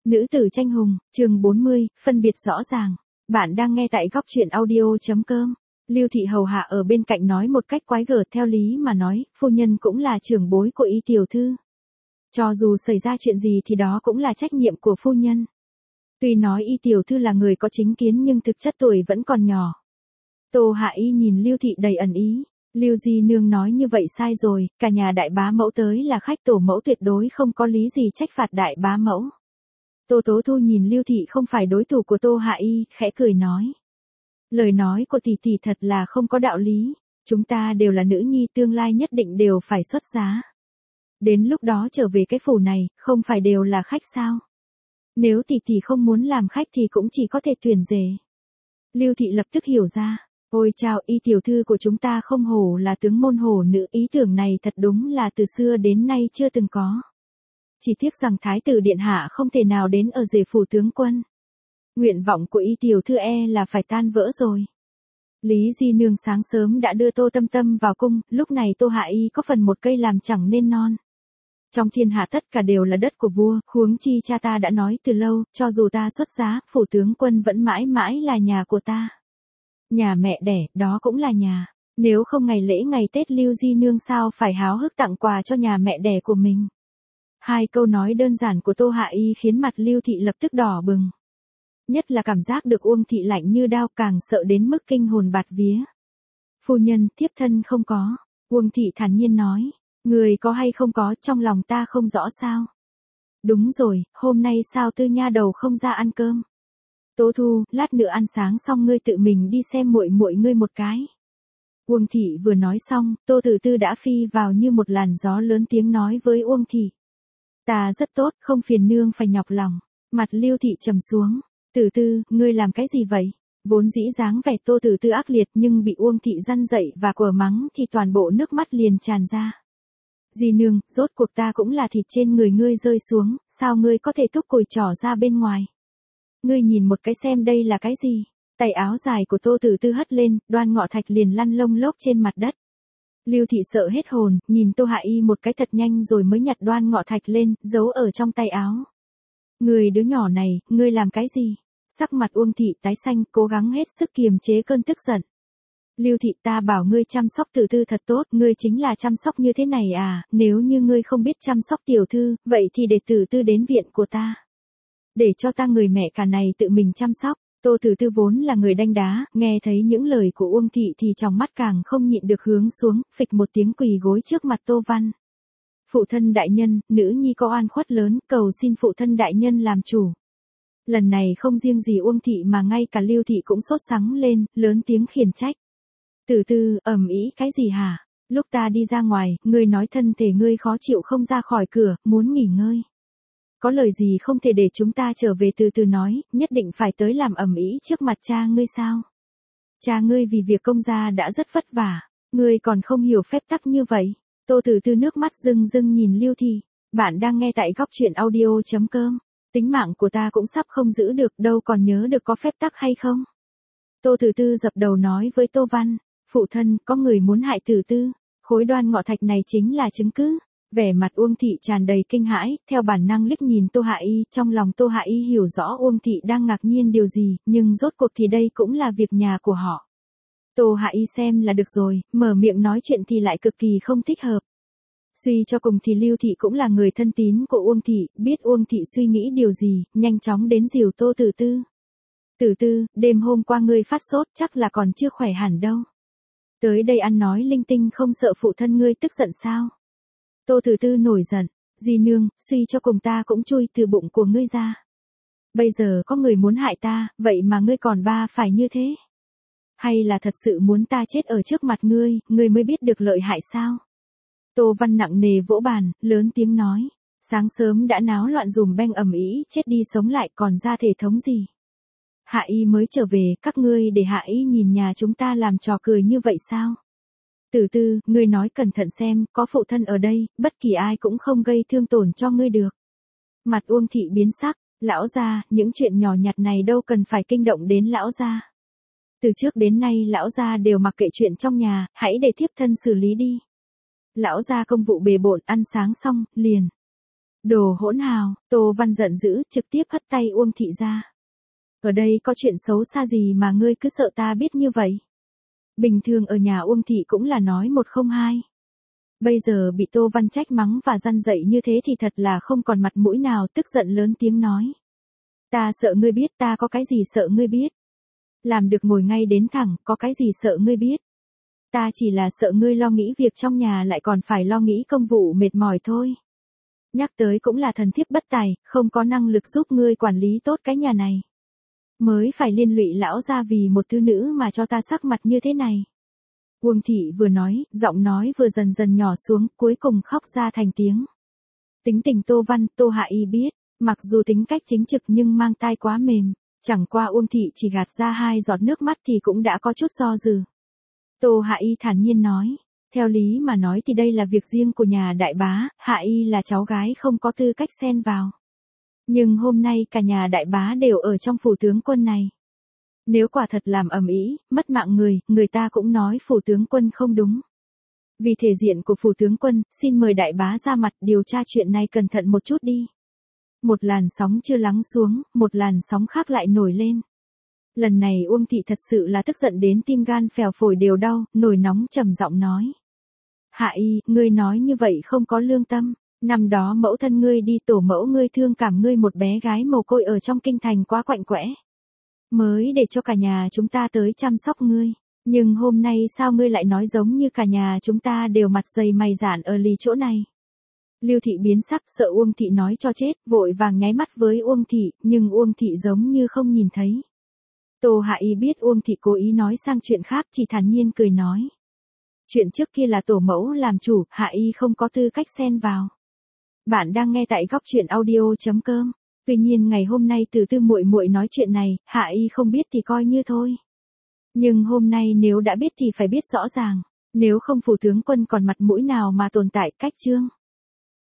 Nữ tử tranh hùng, chương 40, phân biệt rõ ràng. Bạn đang nghe tại góc truyện audio.com. Lưu Thị hầu hạ ở bên cạnh nói một cách quái gở, theo lý mà nói, phu nhân cũng là trưởng bối của Y tiểu thư. Cho dù xảy ra chuyện gì thì đó cũng là trách nhiệm của phu nhân. Tuy nói Y tiểu thư là người có chính kiến nhưng thực chất tuổi vẫn còn nhỏ. Tô Hạ Y nhìn Lưu Thị đầy ẩn ý. Lưu Di nương nói như vậy sai rồi, cả nhà đại bá mẫu tới là khách, tổ mẫu tuyệt đối không có lý gì trách phạt đại bá mẫu. Tô Tố Thu nhìn Lưu Thị không phải đối thủ của Tô Hạ Y, khẽ cười nói. Lời nói của tỷ tỷ thật là không có đạo lý, chúng ta đều là nữ nhi, tương lai nhất định đều phải xuất giá. Đến lúc đó trở về cái phủ này, không phải đều là khách sao? Nếu tỷ tỷ không muốn làm khách thì cũng chỉ có thể tuyển rể. Lưu Thị lập tức hiểu ra. Ôi chao, Y tiểu thư của chúng ta không hổ là tướng môn hổ nữ, ý tưởng này thật đúng là từ xưa đến nay chưa từng có. Chỉ tiếc rằng thái tử điện hạ không thể nào đến ở rể phủ tướng quân. Nguyện vọng của Y tiểu thư là phải tan vỡ rồi. Lý Di nương sáng sớm đã đưa Tô Tâm Tâm vào cung, lúc này Tô Hạ Y có phần một cây làm chẳng nên non. Trong thiên hạ tất cả đều là đất của vua, huống chi cha ta đã nói từ lâu, cho dù ta xuất giá, phủ tướng quân vẫn mãi mãi là nhà của ta. Nhà mẹ đẻ, đó cũng là nhà. Nếu không ngày lễ ngày Tết Lưu Di nương sao phải háo hức tặng quà cho nhà mẹ đẻ của mình. Hai câu nói đơn giản của Tô Hạ Y khiến mặt Lưu Thị lập tức đỏ bừng. Nhất là cảm giác được Uông Thị lạnh như đao, càng sợ đến mức kinh hồn bạt vía. Phu nhân, thiếp thân không có. Uông Thị thản nhiên nói. Người có hay không có, trong lòng ta không rõ sao. Đúng rồi, hôm nay sao Tư nha đầu không ra ăn cơm. Tố Thu, lát nữa ăn sáng xong ngươi tự mình đi xem muội muội ngươi một cái. Uông Thị vừa nói xong, Tô Tử Tư đã phi vào như một làn gió, lớn tiếng nói với Uông Thị. Ta rất tốt, không phiền nương phải nhọc lòng. Mặt Lưu Thị trầm xuống. Tử Tư, ngươi làm cái gì vậy? Vốn dĩ dáng vẻ Tô Tử Tư ác liệt nhưng bị Uông Thị răn dậy và quở mắng thì toàn bộ nước mắt liền tràn ra. Di nương, rốt cuộc ta cũng là thịt trên người ngươi rơi xuống, sao ngươi có thể thúc cùi trỏ ra bên ngoài? Ngươi nhìn một cái xem đây là cái gì? Tay áo dài của Tô Tử Tư hất lên, Đoan Ngọ Thạch liền lăn lông lốc trên mặt đất. Lưu Thị sợ hết hồn, nhìn Tô Hạ Y một cái thật nhanh rồi mới nhặt Đoan Ngọ Thạch lên, giấu ở trong tay áo. Người đứa nhỏ này, ngươi làm cái gì? Sắc mặt Uông Thị tái xanh, cố gắng hết sức kiềm chế cơn tức giận. Lưu Thị, ta bảo ngươi chăm sóc Tử Tư thật tốt, ngươi chính là chăm sóc như thế này à? Nếu như ngươi không biết chăm sóc tiểu thư, vậy thì để Tử Tư đến viện của ta. Để cho ta người mẹ cả này tự mình chăm sóc. Tô Tử Tư vốn là người đanh đá, nghe thấy những lời của Uông Thị thì trong mắt càng không nhịn được hướng xuống, phịch một tiếng quỳ gối trước mặt Tô Văn. Phụ thân đại nhân, nữ nhi có oan khuất lớn, cầu xin phụ thân đại nhân làm chủ. Lần này không riêng gì Uông Thị mà ngay cả Lưu Thị cũng sốt sắng lên, lớn tiếng khiển trách. Tử Tư, ầm ĩ cái gì hả? Lúc ta đi ra ngoài, ngươi nói thân thể ngươi khó chịu không ra khỏi cửa, muốn nghỉ ngơi. Có lời gì không thể để chúng ta trở về từ từ nói, nhất định phải tới làm ầm ĩ trước mặt cha ngươi sao? Cha ngươi vì việc công gia đã rất vất vả, ngươi còn không hiểu phép tắc như vậy. Tô Tử Tư nước mắt rưng rưng nhìn Lưu Thị. Bạn đang nghe tại góc truyện audio.com. Tính mạng của ta cũng sắp không giữ được, đâu còn nhớ được có phép tắc hay không? Tô Tử Tư dập đầu nói với Tô Văn. Phụ thân, có người muốn hại Tử Tư. Khối Đoan Ngọ Thạch này chính là chứng cứ. Vẻ mặt Uông Thị tràn đầy kinh hãi, theo bản năng liếc nhìn Tô Hạ Y, trong lòng Tô Hạ Y hiểu rõ Uông Thị đang ngạc nhiên điều gì, nhưng rốt cuộc thì đây cũng là việc nhà của họ. Tô Hạ Y xem là được rồi, mở miệng nói chuyện thì lại cực kỳ không thích hợp. Suy cho cùng thì Lưu Thị cũng là người thân tín của Uông Thị, biết Uông Thị suy nghĩ điều gì, nhanh chóng đến dìu Tô Tử Tư. Tử Tư, đêm hôm qua ngươi phát sốt chắc là còn chưa khỏe hẳn đâu. Tới đây ăn nói linh tinh không sợ phụ thân ngươi tức giận sao? Tô Tử Tư nổi giận. Di nương, suy cho cùng ta cũng chui từ bụng của ngươi ra. Bây giờ có người muốn hại ta, vậy mà ngươi còn phải như thế? Hay là thật sự muốn ta chết ở trước mặt ngươi mới biết được lợi hại sao? Tô Văn nặng nề vỗ bàn, lớn tiếng nói. Sáng sớm đã náo loạn dùm beng ầm ĩ, chết đi sống lại còn ra thể thống gì? Hạ Y mới trở về, các ngươi để Hạ Y nhìn nhà chúng ta làm trò cười như vậy sao? Tử Tư, ngươi nói cẩn thận xem, có phụ thân ở đây, bất kỳ ai cũng không gây thương tổn cho ngươi được. Mặt Uông Thị biến sắc, lão gia, những chuyện nhỏ nhặt này đâu cần phải kinh động đến lão gia. Từ trước đến nay lão gia đều mặc kệ chuyện trong nhà, hãy để thiếp thân xử lý đi. Lão gia công vụ bề bộn, ăn sáng xong, liền Đồ hỗn hào, Tô Văn giận dữ, trực tiếp hất tay Uông Thị ra. Ở đây có chuyện xấu xa gì mà ngươi cứ sợ ta biết như vậy? Bình thường ở nhà Uông Thị cũng là nói một không hai. Bây giờ bị Tô Văn trách mắng và răn dạy như thế thì thật là không còn mặt mũi nào, tức giận lớn tiếng nói. Ta sợ ngươi biết, ta có cái gì sợ ngươi biết? Làm được ngồi ngay đến thẳng, có cái gì sợ ngươi biết? Ta chỉ là sợ ngươi lo nghĩ việc trong nhà lại còn phải lo nghĩ công vụ mệt mỏi thôi. Nhắc tới cũng là thần thiếp bất tài, không có năng lực giúp ngươi quản lý tốt cái nhà này. Mới phải liên lụy lão gia vì một thư nữ mà cho ta sắc mặt như thế này. Uông Thị vừa nói, giọng nói vừa dần dần nhỏ xuống, cuối cùng khóc ra thành tiếng. Tính tình Tô Văn, Tô Hạ Y biết, mặc dù tính cách chính trực nhưng mang tai quá mềm, chẳng qua Uông Thị chỉ gạt ra 2 giọt nước mắt thì cũng đã có chút do dự. Tô Hạ Y thản nhiên nói, theo lý mà nói thì đây là việc riêng của nhà đại bá, Hạ Y là cháu gái không có tư cách xen vào. Nhưng hôm nay cả nhà đại bá đều ở trong phủ tướng quân này. Nếu quả thật làm ầm ĩ, mất mạng người ta cũng nói phủ tướng quân không đúng. Vì thể diện của phủ tướng quân, xin mời đại bá ra mặt điều tra chuyện này cẩn thận một chút đi. Một làn sóng chưa lắng xuống, một làn sóng khác lại nổi lên. Lần này Uông Thị thật sự là tức giận đến tim gan phèo phổi đều đau, nổi nóng trầm giọng nói. Hạ Y, ngươi nói như vậy không có lương tâm. Năm đó mẫu thân ngươi đi tổ mẫu ngươi thương cảm ngươi một bé gái mồ côi ở trong kinh thành quá quạnh quẽ. Mới để cho cả nhà chúng ta tới chăm sóc ngươi. Nhưng hôm nay sao ngươi lại nói giống như cả nhà chúng ta đều mặt dày mày dạn ở lì chỗ này. Lưu Thị biến sắc sợ Uông Thị nói cho chết, vội vàng nháy mắt với Uông Thị, nhưng Uông Thị giống như không nhìn thấy. Tô Hạ Y biết Uông Thị cố ý nói sang chuyện khác, chỉ thản nhiên cười nói. Chuyện trước kia là tổ mẫu làm chủ, Hạ Y không có tư cách xen vào. Bạn đang nghe tại góc truyện audio.com. Tuy nhiên ngày hôm nay từ Tư muội muội nói chuyện này, Hạ Y không biết thì coi như thôi. Nhưng hôm nay nếu đã biết thì phải biết rõ ràng, nếu không phủ tướng quân còn mặt mũi nào mà tồn tại cách chương.